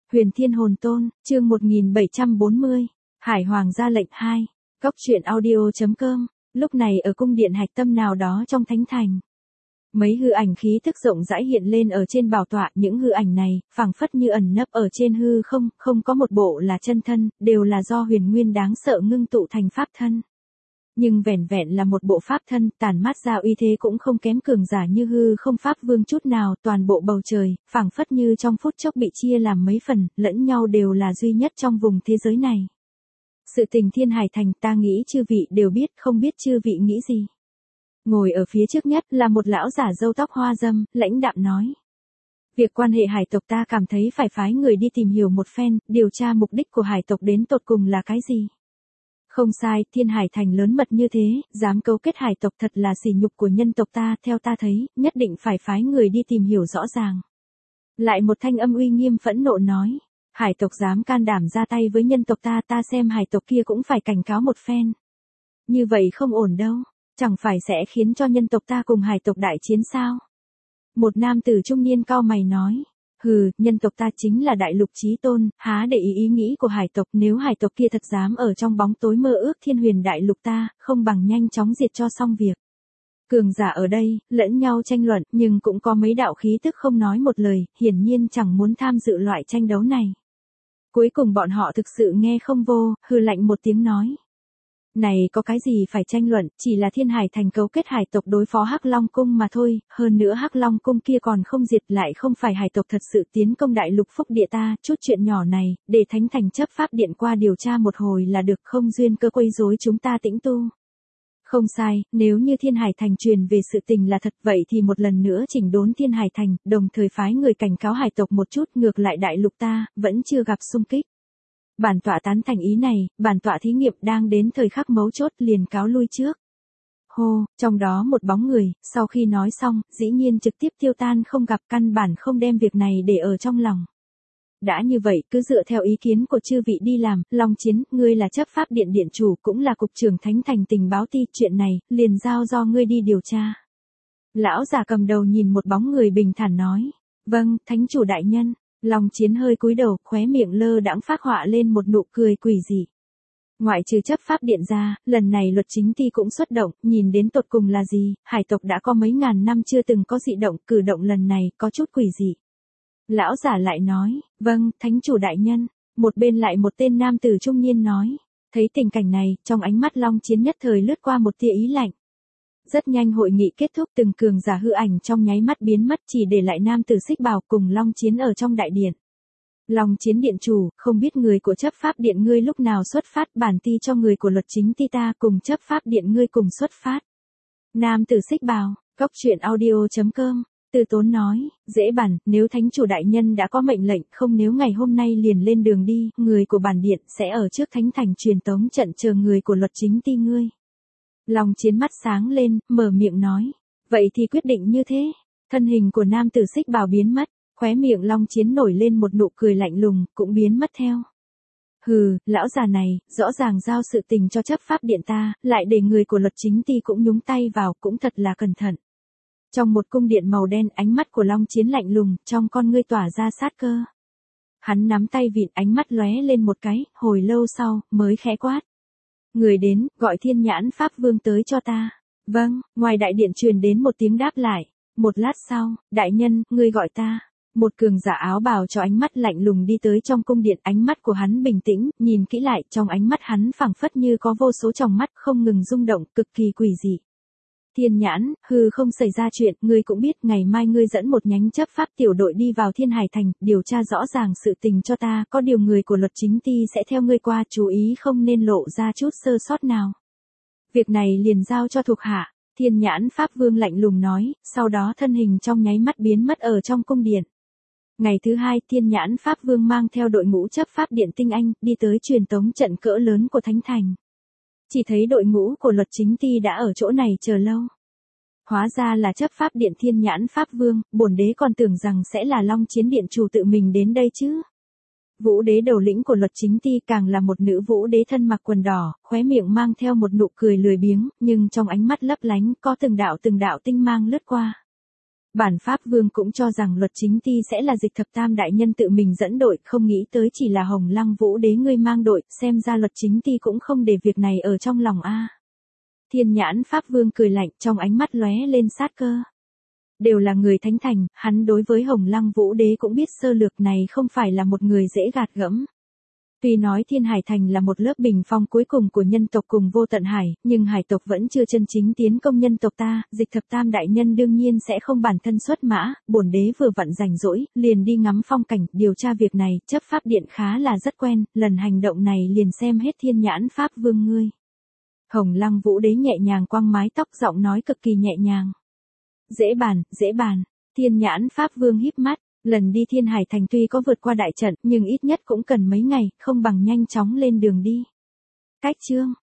Huyền Thiên Hồn Tôn, chương 1740, Hải Hoàng ra lệnh 2, Cốc truyện audio.com, lúc này ở cung điện hạch tâm nào đó trong thánh thành. Mấy hư ảnh khí thức rộng rãi hiện lên ở trên bảo tọa, những hư ảnh này, phảng phất như ẩn nấp ở trên hư không, không có một bộ là chân thân, đều là do huyền nguyên đáng sợ ngưng tụ thành pháp thân. Nhưng vẻn vẹn là một bộ pháp thân, tản mát ra uy thế cũng không kém cường giả như hư không pháp vương chút nào, toàn bộ bầu trời, phảng phất như trong phút chốc bị chia làm mấy phần, lẫn nhau đều là duy nhất trong vùng thế giới này. Sự tình Thiên Hải Thành ta nghĩ chư vị đều biết, không biết chư vị nghĩ gì. Ngồi ở phía trước nhất là một lão giả râu tóc hoa râm, lãnh đạm nói. Việc quan hệ hải tộc ta cảm thấy phải phái người đi tìm hiểu một phen, điều tra mục đích của hải tộc đến tột cùng là cái gì. Không sai, Thiên Hải Thành lớn mật như thế, dám cấu kết hải tộc thật là sỉ nhục của nhân tộc ta, theo ta thấy, nhất định phải phái người đi tìm hiểu rõ ràng. Lại một thanh âm uy nghiêm phẫn nộ nói, hải tộc dám can đảm ra tay với nhân tộc ta, ta xem hải tộc kia cũng phải cảnh cáo một phen. Như vậy không ổn đâu, chẳng phải sẽ khiến cho nhân tộc ta cùng hải tộc đại chiến sao? Một nam tử trung niên cau mày nói. Hừ, nhân tộc ta chính là đại lục chí tôn, há để ý nghĩ của hải tộc, nếu hải tộc kia thật dám ở trong bóng tối mơ ước thiên huyền đại lục ta, không bằng nhanh chóng diệt cho xong việc. Cường giả ở đây, lẫn nhau tranh luận, nhưng cũng có mấy đạo khí tức không nói một lời, hiển nhiên chẳng muốn tham dự loại tranh đấu này. Cuối cùng bọn họ thực sự nghe không vô, hừ lạnh một tiếng nói. Này có cái gì phải tranh luận, chỉ là Thiên Hải Thành cấu kết hải tộc đối phó Hắc Long Cung mà thôi, hơn nữa Hắc Long Cung kia còn không diệt, lại không phải hải tộc thật sự tiến công đại lục phúc địa ta, chút chuyện nhỏ này, để Thánh Thành chấp pháp điện qua điều tra một hồi là được, không duyên cơ quấy rối chúng ta tĩnh tu. Không sai, nếu như Thiên Hải Thành truyền về sự tình là thật vậy thì một lần nữa chỉnh đốn Thiên Hải Thành, đồng thời phái người cảnh cáo hải tộc một chút, ngược lại đại lục ta, vẫn chưa gặp xung kích. Bản tọa tán thành ý này, bản tọa thí nghiệm đang đến thời khắc mấu chốt liền cáo lui trước. Hô, trong đó một bóng người, sau khi nói xong, dĩ nhiên trực tiếp tiêu tan không gặp, căn bản không đem việc này để ở trong lòng. Đã như vậy, cứ dựa theo ý kiến của chư vị đi làm, Long Chiến, ngươi là chấp pháp điện điện chủ, cũng là cục trưởng Thánh Thành tình báo ti, chuyện này, liền giao do ngươi đi điều tra. Lão giả cầm đầu nhìn một bóng người bình thản nói, vâng, thánh chủ đại nhân. Long Chiến hơi cúi đầu, khóe miệng lơ đãng phác họa lên một nụ cười quỷ dị. Ngoại trừ chấp pháp điện ra, lần này luật chính ti cũng xuất động, nhìn đến tột cùng là gì, hải tộc đã có mấy ngàn năm chưa từng có dị động, cử động lần này có chút quỷ dị. Lão giả lại nói, vâng, thánh chủ đại nhân, một bên lại một tên nam tử trung niên nói, thấy tình cảnh này, trong ánh mắt Long Chiến nhất thời lướt qua một tia ý lạnh. Rất nhanh hội nghị kết thúc, từng cường giả hư ảnh trong nháy mắt biến mất, chỉ để lại nam tử xích bào cùng Long Chiến ở trong đại điện. Long Chiến điện chủ, không biết người của chấp pháp điện ngươi lúc nào xuất phát, bản ti cho người của luật chính ti ta cùng chấp pháp điện ngươi cùng xuất phát. Nam tử xích bào, Cốc truyện audio.com, Từ Tốn nói, dễ bản, nếu thánh chủ đại nhân đã có mệnh lệnh, không nếu ngày hôm nay liền lên đường đi, người của bản điện sẽ ở trước thánh thành truyền tống trận chờ người của luật chính ti ngươi. Long Chiến mắt sáng lên, mở miệng nói. Vậy thì quyết định như thế. Thân hình của nam tử xích bào biến mất, khóe miệng Long Chiến nổi lên một nụ cười lạnh lùng, cũng biến mất theo. Hừ, lão già này, rõ ràng giao sự tình cho chấp pháp điện ta, lại để người của luật chính ti cũng nhúng tay vào, cũng thật là cẩn thận. Trong một cung điện màu đen, ánh mắt của Long Chiến lạnh lùng, trong con ngươi tỏa ra sát cơ. Hắn nắm tay vịn, ánh mắt lóe lên một cái, hồi lâu sau, mới khẽ quát. Người đến, gọi Thiên Nhãn Pháp Vương tới cho ta. Vâng, ngoài đại điện truyền đến một tiếng đáp lại. Một lát sau, đại nhân, ngươi gọi ta. Một cường giả áo bào cho ánh mắt lạnh lùng đi tới trong cung điện, ánh mắt của hắn bình tĩnh, nhìn kỹ lại, trong ánh mắt hắn phảng phất như có vô số tròng mắt không ngừng rung động, cực kỳ quỷ dị. Thiên Nhãn, hư không xảy ra chuyện, ngươi cũng biết, ngày mai ngươi dẫn một nhánh chấp pháp tiểu đội đi vào Thiên Hải Thành, điều tra rõ ràng sự tình cho ta, có điều người của luật chính ti sẽ theo ngươi qua, chú ý không nên lộ ra chút sơ sót nào. Việc này liền giao cho thuộc hạ, Thiên Nhãn Pháp Vương lạnh lùng nói, sau đó thân hình trong nháy mắt biến mất ở trong cung điện. Ngày thứ hai, Thiên Nhãn Pháp Vương mang theo đội ngũ chấp pháp điện tinh anh, đi tới truyền tống trận cỡ lớn của Thánh Thành. Chỉ thấy đội ngũ của luật chính ti đã ở chỗ này chờ lâu. Hóa ra là chấp pháp điện Thiên Nhãn Pháp Vương, bổn đế còn tưởng rằng sẽ là Long Chiến điện chủ tự mình đến đây chứ. Vũ đế đầu lĩnh của luật chính ti càng là một nữ vũ đế thân mặc quần đỏ, khóe miệng mang theo một nụ cười lười biếng, nhưng trong ánh mắt lấp lánh có từng đạo tinh mang lướt qua. Bản Pháp Vương cũng cho rằng Luật Chính Ti sẽ là Dịch Thập Tam đại nhân tự mình dẫn đội, không nghĩ tới chỉ là Hồng Lăng Vũ Đế ngươi mang đội, xem ra Luật Chính Ti cũng không để việc này ở trong lòng a. Thiên Nhãn Pháp Vương cười lạnh, trong ánh mắt lóe lên sát cơ. Đều là người thánh thành, hắn đối với Hồng Lăng Vũ Đế cũng biết sơ lược này không phải là một người dễ gạt gẫm. Tuy nói Thiên Hải Thành là một lớp bình phong cuối cùng của nhân tộc cùng Vô Tận Hải, nhưng hải tộc vẫn chưa chân chính tiến công nhân tộc ta, Dịch Thập Tam đại nhân đương nhiên sẽ không bản thân xuất mã, bổn đế vừa vặn rảnh rỗi, liền đi ngắm phong cảnh, điều tra việc này, chấp pháp điện khá là rất quen, lần hành động này liền xem hết Thiên Nhãn Pháp Vương ngươi. Hồng Lăng Vũ Đế nhẹ nhàng quăng mái tóc, giọng nói cực kỳ nhẹ nhàng. Dễ bàn, Thiên Nhãn Pháp Vương híp mắt. Lần đi Thiên Hải Thành tuy có vượt qua đại trận, nhưng ít nhất cũng cần mấy ngày, không bằng nhanh chóng lên đường đi. Cách chương